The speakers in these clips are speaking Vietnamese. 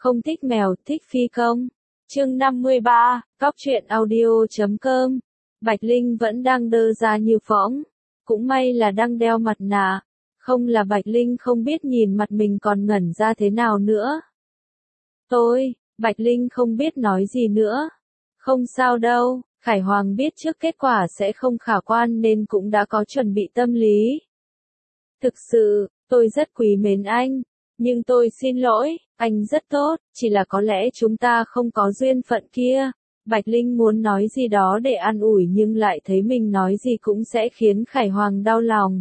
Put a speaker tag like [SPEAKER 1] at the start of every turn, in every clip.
[SPEAKER 1] Không thích mèo, thích phi công. Chương 53, Cóc truyện audio.com. Bạch Linh vẫn đang đơ ra như phỗng. Cũng may là đang đeo mặt nạ. Không là Bạch Linh không biết nhìn mặt mình còn ngẩn ra thế nào nữa. Bạch Linh không biết nói gì nữa. Không sao đâu, Khải Hoàng biết trước kết quả sẽ không khả quan nên cũng đã có chuẩn bị tâm lý. Thực sự, tôi rất quý mến anh. Nhưng tôi xin lỗi, anh rất tốt, chỉ là có lẽ chúng ta không có duyên phận kia. Bạch Linh muốn nói gì đó để an ủi nhưng lại thấy mình nói gì cũng sẽ khiến Khải Hoàng đau lòng.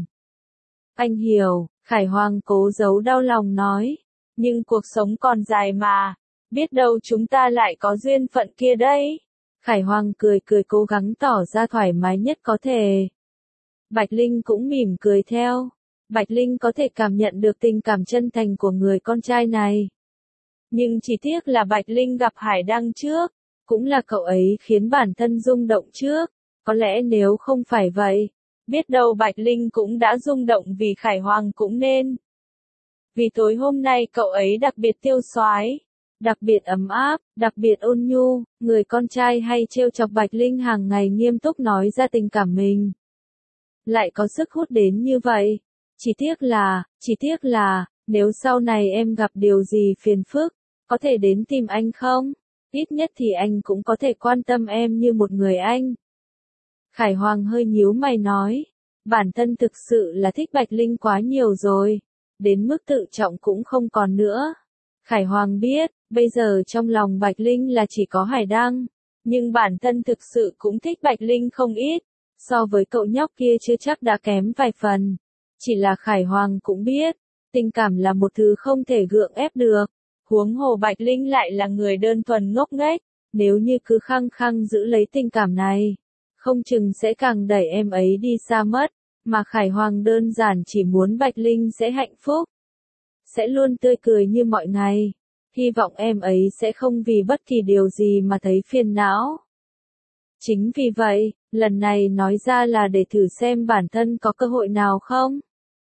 [SPEAKER 1] Anh hiểu, Khải Hoàng cố giấu đau lòng nói. Nhưng cuộc sống còn dài mà, biết đâu chúng ta lại có duyên phận kia đấy. Khải Hoàng cười cố gắng tỏ ra thoải mái nhất có thể. Bạch Linh cũng mỉm cười theo. Bạch Linh có thể cảm nhận được tình cảm chân thành của người con trai này. Nhưng chỉ tiếc là Bạch Linh gặp Hải Đăng trước, cũng là cậu ấy khiến bản thân rung động trước. Có lẽ nếu không phải vậy, biết đâu Bạch Linh cũng đã rung động vì Khải Hoàng cũng nên. Vì tối hôm nay cậu ấy đặc biệt tiêu xoái, đặc biệt ấm áp, đặc biệt ôn nhu, người con trai hay trêu chọc Bạch Linh hàng ngày nghiêm túc nói ra tình cảm mình. Lại có sức hút đến như vậy. Chỉ tiếc là, nếu sau này em gặp điều gì phiền phức, có thể đến tìm anh không? Ít nhất thì anh cũng có thể quan tâm em như một người anh. Khải Hoàng hơi nhíu mày nói, bản thân thực sự là thích Bạch Linh quá nhiều rồi, đến mức tự trọng cũng không còn nữa. Khải Hoàng biết, bây giờ trong lòng Bạch Linh là chỉ có Hải Đăng, nhưng bản thân thực sự cũng thích Bạch Linh không ít, so với cậu nhóc kia chưa chắc đã kém vài phần. Chỉ là Khải Hoàng cũng biết, tình cảm là một thứ không thể gượng ép được, huống hồ Bạch Linh lại là người đơn thuần ngốc nghếch, nếu như cứ khăng khăng giữ lấy tình cảm này, không chừng sẽ càng đẩy em ấy đi xa mất, mà Khải Hoàng đơn giản chỉ muốn Bạch Linh sẽ hạnh phúc, sẽ luôn tươi cười như mọi ngày, hy vọng em ấy sẽ không vì bất kỳ điều gì mà thấy phiền não. Chính vì vậy, lần này nói ra là để thử xem bản thân có cơ hội nào không.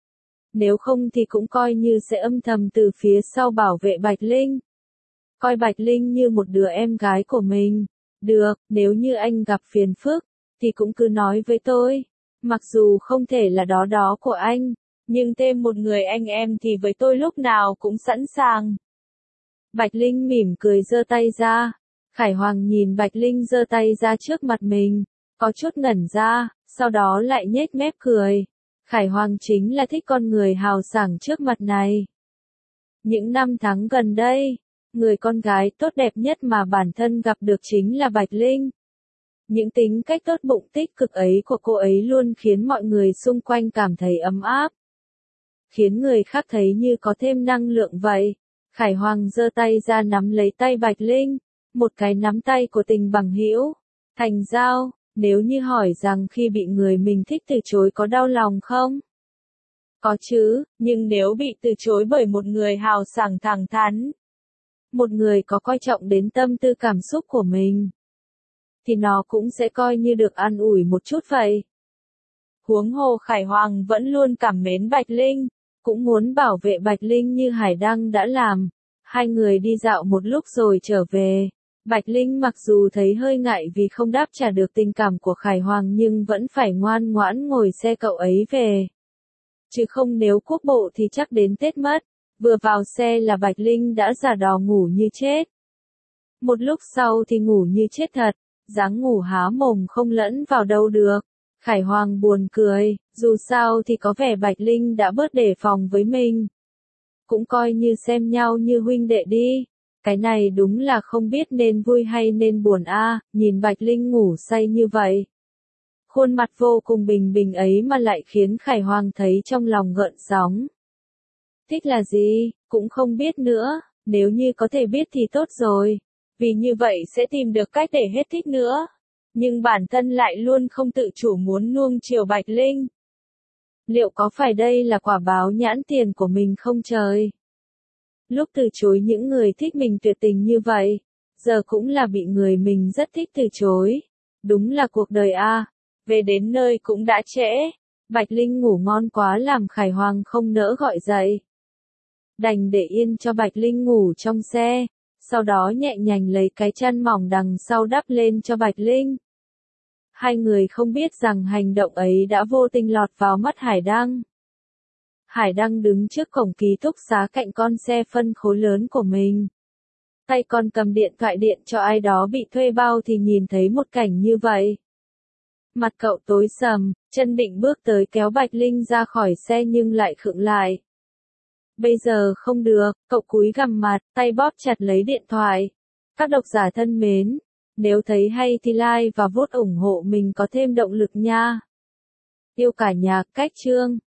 [SPEAKER 1] Nếu không thì cũng coi như sẽ âm thầm từ phía sau bảo vệ Bạch Linh. Coi Bạch Linh như một đứa em gái của mình. Được, nếu như anh gặp phiền phức, thì cũng cứ nói với tôi. Mặc dù không thể là đó của anh, nhưng thêm một người anh em thì với tôi lúc nào cũng sẵn sàng. Bạch Linh mỉm cười giơ tay ra. Khải Hoàng nhìn Bạch Linh giơ tay ra trước mặt mình, có chút ngẩn ra, sau đó lại nhếch mép cười. Khải Hoàng chính là thích con người hào sảng trước mặt này. Những năm tháng gần đây, người con gái tốt đẹp nhất mà bản thân gặp được chính là Bạch Linh. Những tính cách tốt bụng tích cực ấy của cô ấy luôn khiến mọi người xung quanh cảm thấy ấm áp. Khiến người khác thấy như có thêm năng lượng vậy. Khải Hoàng giơ tay ra nắm lấy tay Bạch Linh, một cái nắm tay của tình bằng hữu, thành giao. Nếu như hỏi rằng khi bị người mình thích từ chối có đau lòng không? Có chứ, nhưng nếu bị từ chối bởi một người hào sảng thẳng thắn, một người có coi trọng đến tâm tư cảm xúc của mình, thì nó cũng sẽ coi như được an ủi một chút vậy. Huống hồ Khải Hoàng vẫn luôn cảm mến Bạch Linh, cũng muốn bảo vệ Bạch Linh như Hải Đăng đã làm. Hai người đi dạo một lúc rồi trở về. Bạch Linh mặc dù thấy hơi ngại vì không đáp trả được tình cảm của Khải Hoàng nhưng vẫn phải ngoan ngoãn ngồi xe cậu ấy về. Chứ không nếu quốc bộ thì chắc đến Tết mất. Vừa vào xe là Bạch Linh đã giả đò ngủ như chết. Một lúc sau thì ngủ như chết thật, dáng ngủ há mồm không lẫn vào đâu được. Khải Hoàng buồn cười, dù sao thì có vẻ Bạch Linh đã bớt đề phòng với mình. Cũng coi như xem nhau như huynh đệ đi. Cái này đúng là không biết nên vui hay nên buồn a, nhìn Bạch Linh ngủ say như vậy. Khuôn mặt vô cùng bình bình ấy mà lại khiến Khải Hoàng thấy trong lòng gợn sóng. Thích là gì, cũng không biết nữa, nếu như có thể biết thì tốt rồi, vì như vậy sẽ tìm được cách để hết thích nữa. Nhưng bản thân lại luôn không tự chủ muốn nuông chiều Bạch Linh. Liệu có phải đây là quả báo nhãn tiền của mình không trời? Lúc từ chối những người thích mình tuyệt tình như vậy, giờ cũng là bị người mình rất thích từ chối. Đúng là cuộc đời a. Về đến nơi cũng đã trễ. Bạch Linh ngủ ngon quá làm Khải Hoàng không nỡ gọi dậy. Đành để yên cho Bạch Linh ngủ trong xe. sau đó nhẹ nhàng lấy cái chăn mỏng đằng sau đắp lên cho Bạch Linh. Hai người không biết rằng hành động ấy đã vô tình lọt vào mắt Hải Đăng. Hải Đăng đứng trước cổng ký túc xá cạnh con xe phân khối lớn của mình. Tay còn cầm điện thoại điện cho ai đó bị thuê bao thì nhìn thấy một cảnh như vậy. Mặt cậu tối sầm, chân định bước tới kéo Bạch Linh ra khỏi xe nhưng lại khựng lại. Bây giờ không được, cậu cúi gằm mặt, tay bóp chặt lấy điện thoại. Các độc giả thân mến, nếu thấy hay thì like và vote ủng hộ mình có thêm động lực nha. Yêu cả nhà, cách chương.